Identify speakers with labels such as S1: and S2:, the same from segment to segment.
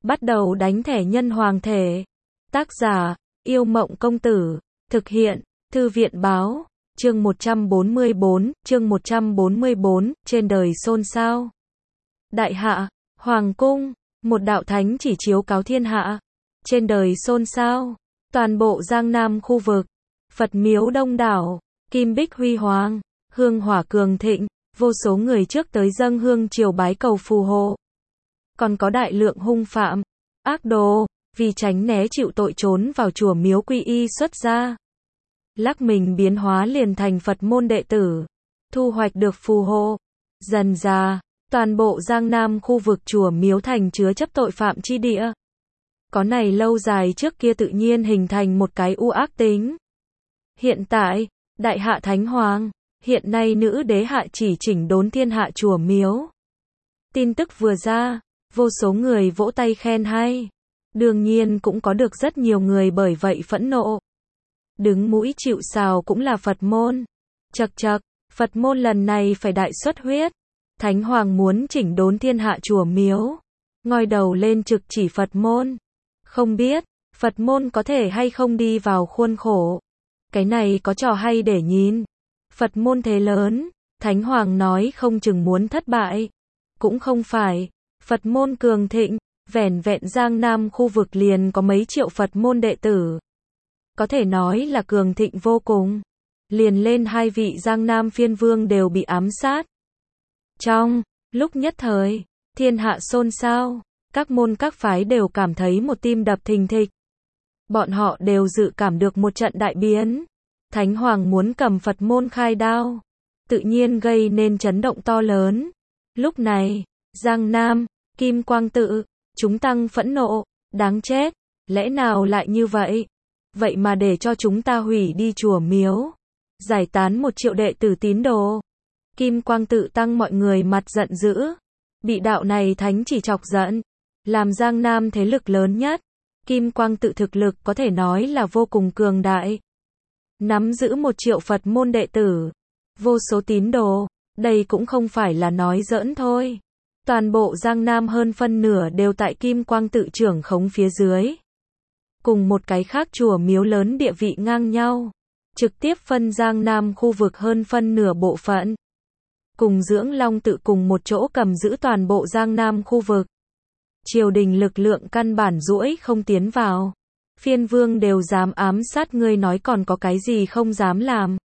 S1: Bắt đầu đánh thẻ nhân hoàng thể. Tác giả, Yêu Mộng Công Tử. Thực hiện, Thư viện Báo. Chương 144, trên đời xôn xao. Đại hạ, Hoàng cung, một đạo thánh chỉ chiếu cáo thiên hạ. Trên đời xôn xao, toàn bộ Giang Nam khu vực, Phật miếu đông đảo, kim bích huy hoàng, hương hỏa cường thịnh, vô số người trước tới dâng hương triều bái cầu phù hộ. Còn có đại lượng hung phạm, ác đồ, vì tránh né chịu tội trốn vào chùa miếu quy y xuất gia. Lắc mình biến hóa liền thành Phật môn đệ tử, thu hoạch được phù hộ. Dần dà, toàn bộ Giang Nam khu vực chùa miếu thành chứa chấp tội phạm chi địa. Có này lâu dài trước kia tự nhiên hình thành một cái u ác tính. Hiện tại, Đại hạ Thánh Hoàng, hiện nay nữ đế hạ chỉ chỉnh đốn thiên hạ chùa miếu. Tin tức vừa ra, vô số người vỗ tay khen hay. Đương nhiên cũng có được rất nhiều người bởi vậy phẫn nộ. Đứng mũi chịu sào cũng là Phật môn. Chậc chậc, Phật môn lần này phải đại xuất huyết. Thánh Hoàng muốn chỉnh đốn thiên hạ chùa miếu, ngoi đầu lên trực chỉ Phật môn. Không biết, Phật môn có thể hay không đi vào khuôn khổ. Cái này có trò hay để nhìn. Phật môn thế lớn, Thánh Hoàng nói không chừng muốn thất bại. Cũng không phải, Phật môn cường thịnh, vẻn vẹn Giang Nam khu vực liền có mấy triệu Phật môn đệ tử. Có thể nói là cường thịnh vô cùng. Liền lên hai vị Giang Nam phiên vương đều bị ám sát. Trong lúc nhất thời, thiên hạ xôn xao, các môn các phái đều cảm thấy một tim đập thình thịch. Bọn họ đều dự cảm được một trận đại biến. Thánh Hoàng muốn cầm Phật môn khai đao, tự nhiên gây nên chấn động to lớn. Lúc này, Giang Nam, Kim Quang Tự, chúng tăng phẫn nộ, đáng chết, lẽ nào lại như vậy? Vậy mà để cho chúng ta hủy đi chùa miếu, giải tán 1 triệu đệ tử tín đồ. Kim Quang Tự tăng mọi người mặt giận dữ, bị đạo này thánh chỉ chọc giận, làm Giang Nam thế lực lớn nhất. Kim Quang Tự thực lực có thể nói là vô cùng cường đại. Nắm giữ 1 triệu Phật môn đệ tử, vô số tín đồ, đây cũng không phải là nói giỡn thôi. Toàn bộ Giang Nam hơn phân nửa đều tại Kim Quang Tự trưởng khống phía dưới. Cùng một cái khác chùa miếu lớn địa vị ngang nhau, trực tiếp phân Giang Nam khu vực hơn phân nửa bộ phận. Cùng Dưỡng Long Tự cùng một chỗ cầm giữ toàn bộ Giang Nam khu vực. Triều đình lực lượng căn bản duỗi không tiến vào. Phiên vương đều dám ám sát ngươi nói còn có cái gì không dám làm.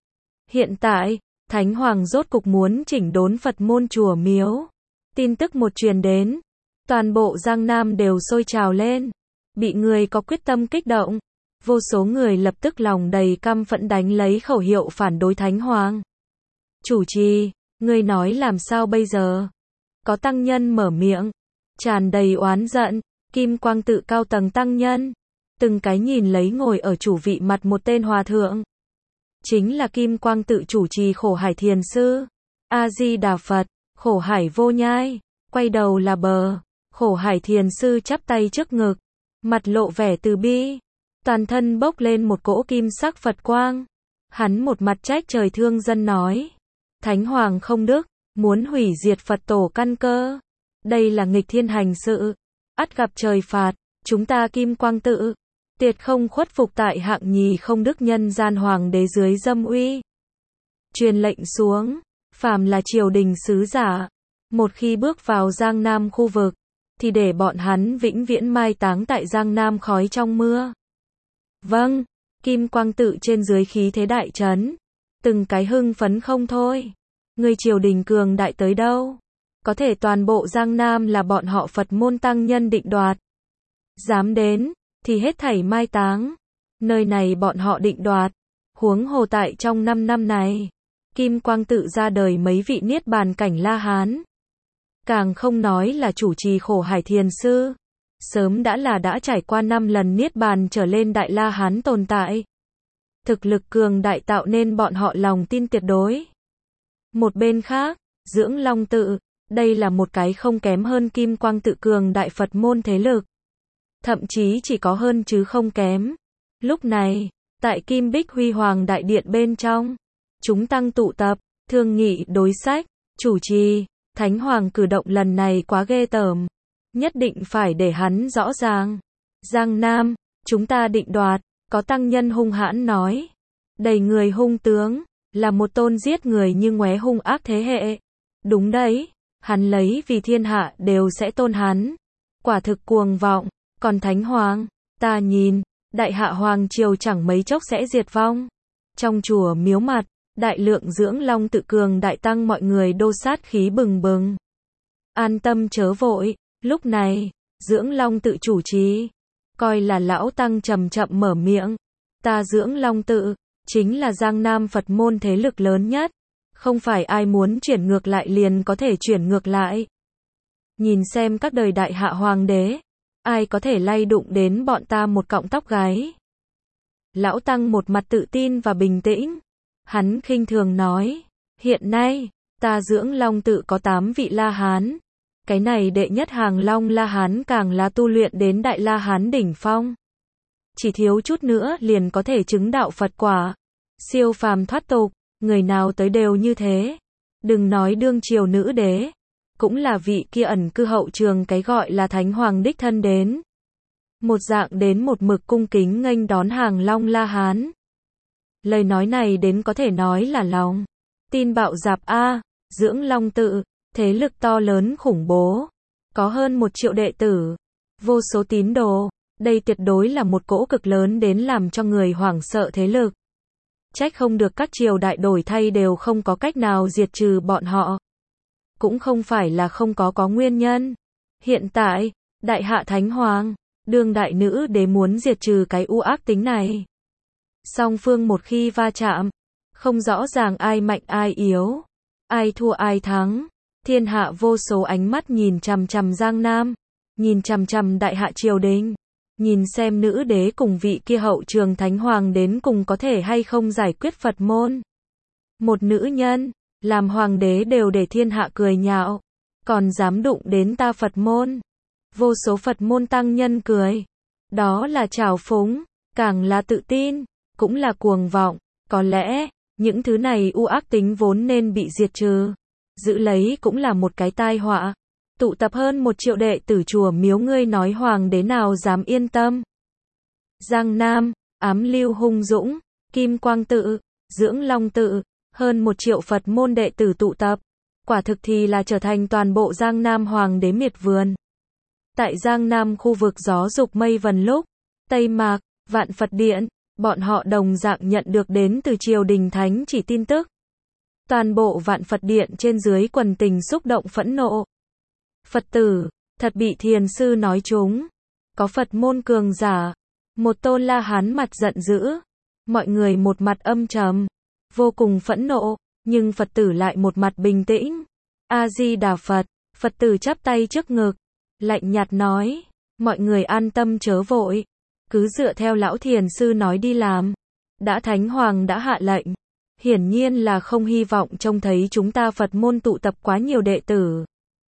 S1: Hiện tại, Thánh Hoàng rốt cục muốn chỉnh đốn Phật môn chùa miếu. Tin tức một truyền đến, toàn bộ Giang Nam đều sôi trào lên. Bị người có quyết tâm kích động, vô số người lập tức lòng đầy căm phẫn đánh lấy khẩu hiệu phản đối Thánh Hoàng. Chủ trì, ngươi nói làm sao bây giờ? Có tăng nhân mở miệng, tràn đầy oán giận. Kim Quang Tự cao tầng tăng nhân, từng cái nhìn lấy ngồi ở chủ vị mặt một tên hòa thượng. Chính là Kim Quang Tự chủ trì Khổ Hải Thiền Sư. A Di Đà Phật, Khổ Hải vô nhai, quay đầu là bờ. Khổ Hải Thiền Sư chắp tay trước ngực, mặt lộ vẻ từ bi, toàn thân bốc lên một cỗ kim sắc Phật quang. Hắn một mặt trách trời thương dân nói, Thánh Hoàng không đức, muốn hủy diệt Phật tổ căn cơ. Đây là nghịch thiên hành sự, ắt gặp trời phạt. Chúng ta Kim Quang Tự, tuyệt không khuất phục tại hạng nhì không đức nhân gian hoàng đế dưới dâm uy. Truyền lệnh xuống, phàm là triều đình sứ giả, một khi bước vào Giang Nam khu vực, thì để bọn hắn vĩnh viễn mai táng tại Giang Nam khói trong mưa. Vâng, Kim Quang Tự trên dưới khí thế đại trấn, từng cái hưng phấn không thôi. Người triều đình cường đại tới đâu? Có thể toàn bộ Giang Nam là bọn họ Phật môn tăng nhân định đoạt. Dám đến, thì hết thảy mai táng. Nơi này bọn họ định đoạt. Huống hồ tại trong 5 năm này, Kim Quang Tự ra đời mấy vị niết bàn cảnh La Hán. Càng không nói là chủ trì Khổ Hải Thiền Sư. Sớm đã trải qua 5 lần niết bàn trở lên Đại La Hán tồn tại. Thực lực cường đại tạo nên bọn họ lòng tin tuyệt đối. Một bên khác, Dưỡng Long Tự, đây là một cái không kém hơn Kim Quang Tự cường đại Phật môn thế lực. Thậm chí chỉ có hơn chứ không kém. Lúc này, tại Kim Bích Huy Hoàng Đại Điện bên trong, chúng tăng tụ tập, thương nghị đối sách. Chủ trì, Thánh Hoàng cử động lần này quá ghê tởm. Nhất định phải để hắn rõ ràng. Giang Nam, chúng ta định đoạt, có tăng nhân hung hãn nói. Đầy người hung tướng, là một tôn giết người như ngoé hung ác thế hệ. Đúng đấy, hắn lấy vì thiên hạ đều sẽ tôn hắn. Quả thực cuồng vọng, còn Thánh Hoàng, ta nhìn, đại hạ hoàng triều chẳng mấy chốc sẽ diệt vong. Trong chùa miếu mặt, đại lượng Dưỡng Long Tự cường đại tăng mọi người đô sát khí bừng bừng. An tâm chớ vội, lúc này, Dưỡng Long Tự chủ trì, coi là lão tăng chậm chậm mở miệng. Ta Dưỡng Long Tự, chính là Giang Nam Phật môn thế lực lớn nhất. Không phải ai muốn chuyển ngược lại liền có thể chuyển ngược lại. Nhìn xem các đời đại hạ hoàng đế, ai có thể lay đụng đến bọn ta một cọng tóc gáy. Lão tăng một mặt tự tin và bình tĩnh. Hắn khinh thường nói, hiện nay, ta Dưỡng Long Tự có 8 vị La Hán. Cái này đệ nhất hàng Long La Hán càng là tu luyện đến Đại La Hán đỉnh phong. Chỉ thiếu chút nữa liền có thể chứng đạo Phật quả. Siêu phàm thoát tục, người nào tới đều như thế. Đừng nói đương triều nữ đế, cũng là vị kia ẩn cư hậu trường cái gọi là Thánh Hoàng đích thân đến. Một dạng đến một mực cung kính nghênh đón hàng Long La Hán. Lời nói này đến có thể nói là lòng tin bạo dạp a. Dưỡng Long Tự, thế lực to lớn khủng bố, có hơn 1 triệu đệ tử, vô số tín đồ, đây tuyệt đối là một cỗ cực lớn đến làm cho người hoảng sợ thế lực. Trách không được các triều đại đổi thay đều không có cách nào diệt trừ bọn họ. Cũng không phải là không có nguyên nhân. Hiện tại, đại hạ Thánh Hoàng, đương đại nữ đế muốn diệt trừ cái u ác tính này. Song phương một khi va chạm, không rõ ràng ai mạnh ai yếu, ai thua ai thắng. Thiên hạ vô số ánh mắt nhìn chằm chằm Giang Nam, nhìn chằm chằm đại hạ triều đình, nhìn xem nữ đế cùng vị kia hậu trường Thánh Hoàng đến cùng có thể hay không giải quyết Phật môn. Một nữ nhân, làm hoàng đế đều để thiên hạ cười nhạo, còn dám đụng đến ta Phật môn. Vô số Phật môn tăng nhân cười. Đó là trào phúng, càng là tự tin, cũng là cuồng vọng. Có lẽ, những thứ này u ác tính vốn nên bị diệt trừ. Giữ lấy cũng là một cái tai họa. Tụ tập hơn 1 triệu đệ tử chùa miếu ngươi nói hoàng đế nào dám yên tâm. Giang Nam, Ám Lưu hung dũng, Kim Quang Tự, Dưỡng Long Tự, hơn 1 triệu Phật môn đệ tử tụ tập. Quả thực thì là trở thành toàn bộ Giang Nam hoàng đế miệt vườn. Tại Giang Nam khu vực gió dục mây vần lúc, Tây Mạc, Vạn Phật Điện, bọn họ đồng dạng nhận được đến từ triều đình thánh chỉ tin tức. Toàn bộ Vạn Phật Điện trên dưới quần tình xúc động phẫn nộ. Phật tử, thật bị thiền sư nói trúng. Có Phật môn cường giả. Một tôn La Hán mặt giận dữ. Mọi người một mặt âm trầm. Vô cùng phẫn nộ. Nhưng Phật tử lại một mặt bình tĩnh. A-di-đà Phật. Phật tử chắp tay trước ngực. Lạnh nhạt nói. Mọi người an tâm chớ vội. Cứ dựa theo lão thiền sư nói đi làm. Đã Thánh Hoàng đã hạ lệnh. Hiển nhiên là không hy vọng trông thấy chúng ta Phật môn tụ tập quá nhiều đệ tử.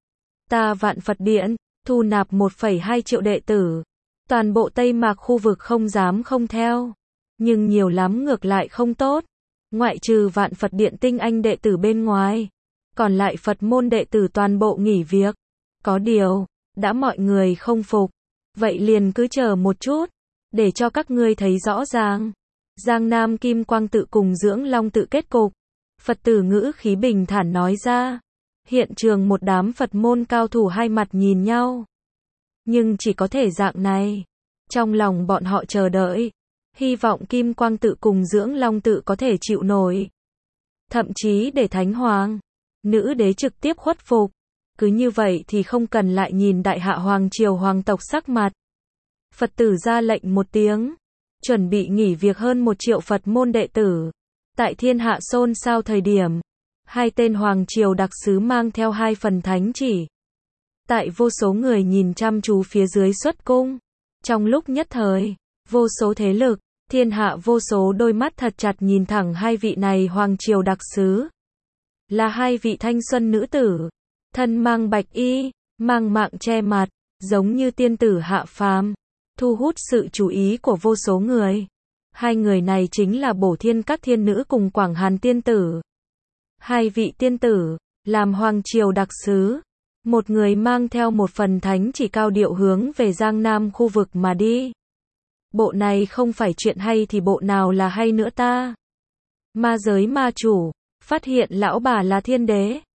S1: Ta Vạn Phật Điện, thu nạp 1,2 triệu đệ tử. Toàn bộ Tây Mạc khu vực không dám không theo. Nhưng nhiều lắm ngược lại không tốt. Ngoại trừ Vạn Phật Điện tinh anh đệ tử bên ngoài. Còn lại Phật môn đệ tử toàn bộ nghỉ việc. Có điều, đã mọi người không phục. Vậy liền cứ chờ một chút. Để cho các ngươi thấy rõ ràng. Giang Nam Kim Quang Tự cùng Dưỡng Long Tự kết cục. Phật tử ngữ khí bình thản nói ra. Hiện trường một đám Phật môn cao thủ hai mặt nhìn nhau. Nhưng chỉ có thể dạng này. Trong lòng bọn họ chờ đợi. Hy vọng Kim Quang Tự cùng Dưỡng Long Tự có thể chịu nổi. Thậm chí để Thánh Hoàng, nữ đế trực tiếp khuất phục. Cứ như vậy thì không cần lại nhìn đại hạ hoàng triều hoàng tộc sắc mặt. Phật tử ra lệnh một tiếng. Chuẩn bị nghỉ việc hơn 1 triệu Phật môn đệ tử. Tại thiên hạ xôn xao thời điểm. 2 tên hoàng triều đặc sứ mang theo 2 phần thánh chỉ. Tại vô số người nhìn chăm chú phía dưới xuất cung. Trong lúc nhất thời, vô số thế lực, thiên hạ vô số đôi mắt thật chặt nhìn thẳng 2 vị này hoàng triều đặc sứ. Là 2 vị thanh xuân nữ tử. Thân mang bạch y, mang mạng che mặt, giống như tiên tử hạ phàm. Thu hút sự chú ý của vô số người. 2 người này chính là Bổ Thiên các thiên nữ cùng Quảng Hàn tiên tử. 2 vị tiên tử, làm hoàng triều đặc sứ. Một người mang theo một phần thánh chỉ cao điệu hướng về Giang Nam khu vực mà đi. Bộ này không phải chuyện hay thì bộ nào là hay nữa ta? Ma giới ma chủ, phát hiện lão bà là thiên đế.